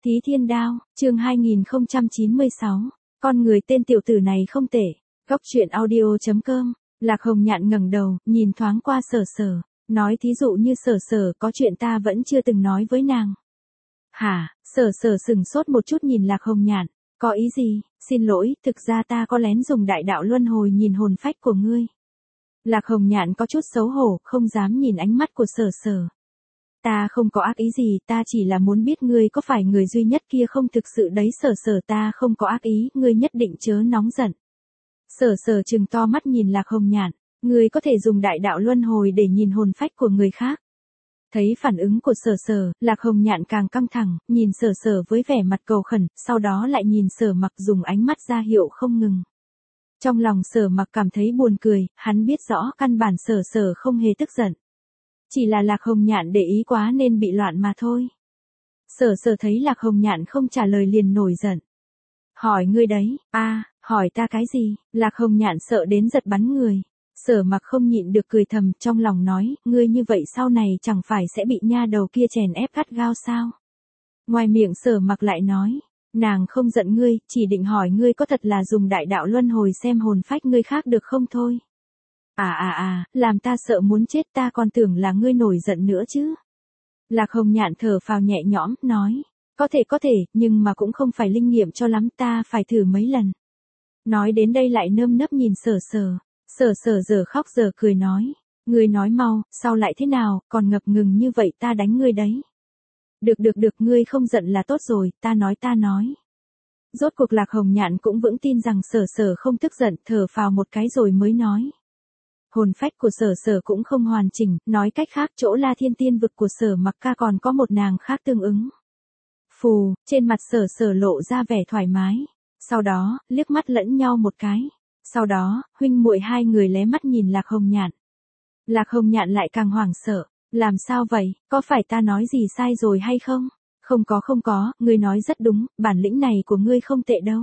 Thí Thiên Đao, chương 2096. Con người tên tiểu tử này không tệ. Góc truyện audio.com. Lạc Hồng Nhạn ngẩng đầu, nhìn thoáng qua Sở Sở, nói thí dụ như Sở Sở có chuyện ta vẫn chưa từng nói với nàng. Hả? Sở Sở sững sốt một chút nhìn Lạc Hồng Nhạn, có ý gì? Xin lỗi, thực ra ta có lén dùng đại đạo luân hồi nhìn hồn phách của ngươi. Lạc Hồng Nhạn có chút xấu hổ, không dám nhìn ánh mắt của Sở Sở. Ta không có ác ý gì, ta chỉ là muốn biết ngươi có phải người duy nhất kia không, thực sự đấy Sở Sở, ta không có ác ý, ngươi nhất định chớ nóng giận. Sở Sở trừng to mắt nhìn Lạc Hồng Nhạn, ngươi có thể dùng đại đạo luân hồi để nhìn hồn phách của người khác. Thấy phản ứng của Sở Sở, Lạc Hồng Nhạn càng căng thẳng, nhìn Sở Sở với vẻ mặt cầu khẩn, sau đó lại nhìn Sở Mặc dùng ánh mắt ra hiệu không ngừng. Trong lòng Sở Mặc cảm thấy buồn cười, hắn biết rõ căn bản Sở Sở không hề tức giận. Chỉ là Lạc Hồng Nhạn để ý quá nên bị loạn mà thôi. Sở Sở thấy Lạc Hồng Nhạn không trả lời liền nổi giận. Hỏi ngươi đấy, hỏi ta cái gì? Lạc Hồng Nhạn sợ đến giật bắn người. Sở Mặc không nhịn được cười thầm, trong lòng nói, ngươi như vậy sau này chẳng phải sẽ bị nha đầu kia chèn ép gắt gao sao? Ngoài miệng Sở Mặc lại nói, nàng không giận ngươi, chỉ định hỏi ngươi có thật là dùng đại đạo luân hồi xem hồn phách ngươi khác được không thôi. Làm ta sợ muốn chết, ta còn tưởng là ngươi nổi giận nữa chứ. Lạc Hồng Nhạn thở phào nhẹ nhõm, nói, có thể, nhưng mà cũng không phải linh nghiệm cho lắm, ta phải thử mấy lần. Nói đến đây lại nơm nớp nhìn Sở Sở. Sở Sở giờ khóc giờ cười nói, ngươi nói mau, sao lại thế nào, còn ngập ngừng như vậy ta đánh ngươi đấy. Được, ngươi không giận là tốt rồi, ta nói. Rốt cuộc Lạc Hồng Nhạn cũng vững tin rằng Sở Sở không tức giận, thở phào một cái rồi mới nói. Hồn phách của Sở Sở cũng không hoàn chỉnh, nói cách khác chỗ La Thiên Tiên vực của Sở Mặc ca còn có một nàng khác tương ứng. Phù, trên mặt Sở Sở lộ ra vẻ thoải mái. Sau đó, liếc mắt lẫn nhau một cái. Sau đó, huynh muội hai người lé mắt nhìn Lạc Hồng Nhạn. Lạc Hồng Nhạn lại càng hoảng sợ. Làm sao vậy, có phải ta nói gì sai rồi hay không? Không có, ngươi nói rất đúng, bản lĩnh này của ngươi không tệ đâu.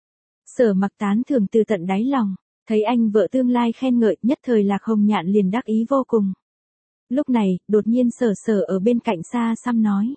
Sở Mặc tán thưởng từ tận đáy lòng. Thấy anh vợ tương lai khen ngợi, nhất thời Lạc Hồng Nhạn liền đắc ý vô cùng. Lúc này, đột nhiên Sở Sở ở bên cạnh xa xăm nói.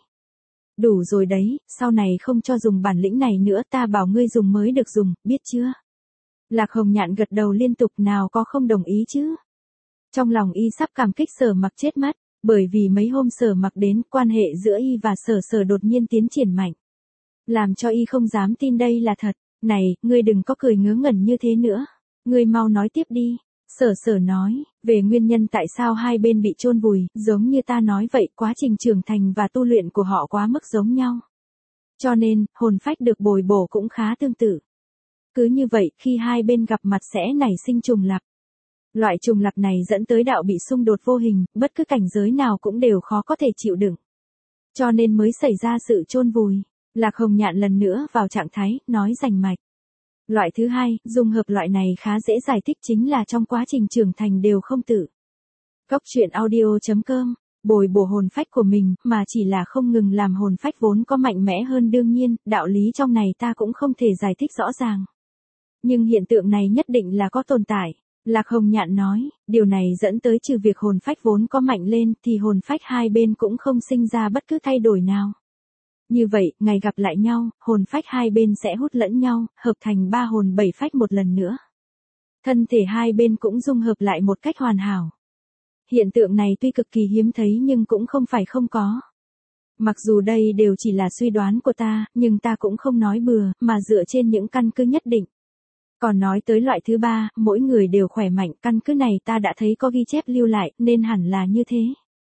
Đủ rồi đấy, sau này không cho dùng bản lĩnh này nữa, ta bảo ngươi dùng mới được dùng, biết chưa? Lạc Hồng Nhạn gật đầu liên tục, nào có không đồng ý chứ. Trong lòng y sắp cảm kích Sở Mặc chết mất, bởi vì mấy hôm Sở Mặc đến, quan hệ giữa y và Sở Sở đột nhiên tiến triển mạnh. Làm cho y không dám tin đây là thật. Này, ngươi đừng có cười ngớ ngẩn như thế nữa. Ngươi mau nói tiếp đi. Sở Sở nói, về nguyên nhân tại sao hai bên bị chôn vùi, giống như ta nói vậy, quá trình trưởng thành và tu luyện của họ quá mức giống nhau. Cho nên, hồn phách được bồi bổ cũng khá tương tự. Cứ như vậy, khi hai bên gặp mặt sẽ nảy sinh trùng lặp. Loại trùng lặp này dẫn tới đạo bị xung đột vô hình, bất cứ cảnh giới nào cũng đều khó có thể chịu đựng. Cho nên mới xảy ra sự chôn vùi. Lạc Hồng Nhạn lần nữa vào trạng thái, nói rành mạch. Loại thứ hai, dung hợp loại này khá dễ giải thích, chính là trong quá trình trưởng thành đều không tự. Góc truyện audio.com, bồi bổ hồn phách của mình, mà chỉ là không ngừng làm hồn phách vốn có mạnh mẽ hơn, đương nhiên, đạo lý trong này ta cũng không thể giải thích rõ ràng. Nhưng hiện tượng này nhất định là có tồn tại. Lạc Hồng Nhạn nói, điều này dẫn tới trừ việc hồn phách vốn có mạnh lên, thì hồn phách hai bên cũng không sinh ra bất cứ thay đổi nào. Như vậy, ngày gặp lại nhau, hồn phách hai bên sẽ hút lẫn nhau, hợp thành ba hồn bảy phách một lần nữa. Thân thể hai bên cũng dung hợp lại một cách hoàn hảo. Hiện tượng này tuy cực kỳ hiếm thấy nhưng cũng không phải không có. Mặc dù đây đều chỉ là suy đoán của ta, nhưng ta cũng không nói bừa, mà dựa trên những căn cứ nhất định. Còn nói tới loại thứ ba, mỗi người đều khỏe mạnh, căn cứ này ta đã thấy có ghi chép lưu lại, nên hẳn là như thế.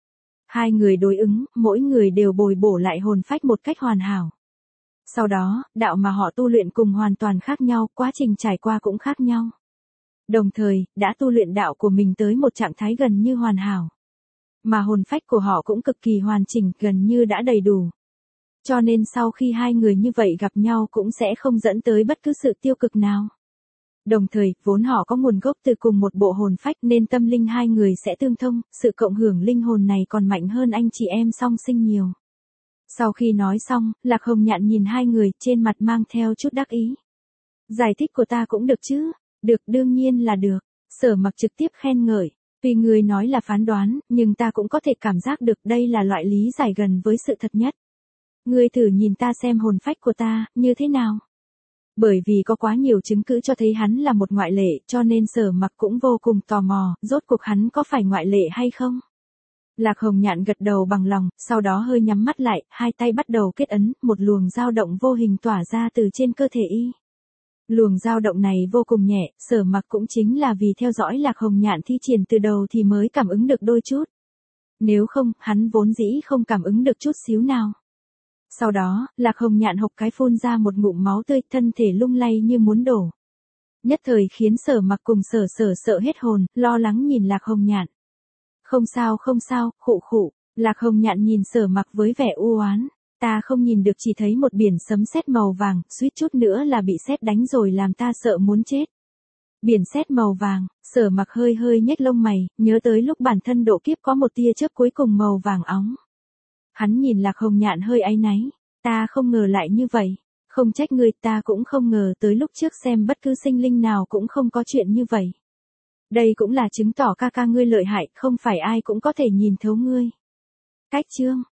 Hai người đối ứng, mỗi người đều bồi bổ lại hồn phách một cách hoàn hảo. Sau đó, đạo mà họ tu luyện cùng hoàn toàn khác nhau, quá trình trải qua cũng khác nhau. Đồng thời, đã tu luyện đạo của mình tới một trạng thái gần như hoàn hảo. Mà hồn phách của họ cũng cực kỳ hoàn chỉnh, gần như đã đầy đủ. Cho nên sau khi hai người như vậy gặp nhau cũng sẽ không dẫn tới bất cứ sự tiêu cực nào. Đồng thời, vốn họ có nguồn gốc từ cùng một bộ hồn phách nên tâm linh hai người sẽ tương thông, sự cộng hưởng linh hồn này còn mạnh hơn anh chị em song sinh nhiều. Sau khi nói xong, Lạc Hồng Nhạn nhìn hai người, trên mặt mang theo chút đắc ý. Giải thích của ta cũng được chứ? Được, đương nhiên là được. Sở Mặc trực tiếp khen ngợi. Tuy người nói là phán đoán, nhưng ta cũng có thể cảm giác được đây là loại lý giải gần với sự thật nhất. Ngươi thử nhìn ta xem hồn phách của ta, như thế nào? Bởi vì có quá nhiều chứng cứ cho thấy hắn là một ngoại lệ, cho nên Sở Mặc cũng vô cùng tò mò, rốt cuộc hắn có phải ngoại lệ hay không? Lạc Hồng Nhạn gật đầu bằng lòng, sau đó hơi nhắm mắt lại, hai tay bắt đầu kết ấn, một luồng dao động vô hình tỏa ra từ trên cơ thể y. Luồng dao động này vô cùng nhẹ, Sở Mặc cũng chính là vì theo dõi Lạc Hồng Nhạn thi triển từ đầu thì mới cảm ứng được đôi chút. Nếu không, hắn vốn dĩ không cảm ứng được chút xíu nào. Sau đó, Lạc Hồng Nhạn hộc cái phun ra một ngụm máu tươi, thân thể lung lay như muốn đổ. Nhất thời khiến Sở Mặc cùng Sở sợ hết hồn, lo lắng nhìn Lạc Hồng Nhạn. Không sao, khụ khụ. Lạc Hồng Nhạn nhìn Sở Mặc với vẻ u oán. Ta không nhìn được, chỉ thấy một biển sấm sét màu vàng, suýt chút nữa là bị sét đánh rồi, làm ta sợ muốn chết. Biển sét màu vàng, Sở Mặc hơi nhếch lông mày, nhớ tới lúc bản thân độ kiếp có một tia chớp cuối cùng màu vàng óng. Hắn nhìn Lạc Hồng Nhạn hơi áy náy. Ta không ngờ lại như vậy. Không trách ngươi, ta cũng không ngờ tới lúc trước xem bất cứ sinh linh nào cũng không có chuyện như vậy. Đây cũng là chứng tỏ ca ca ngươi lợi hại, không phải ai cũng có thể nhìn thấu ngươi. Cách chương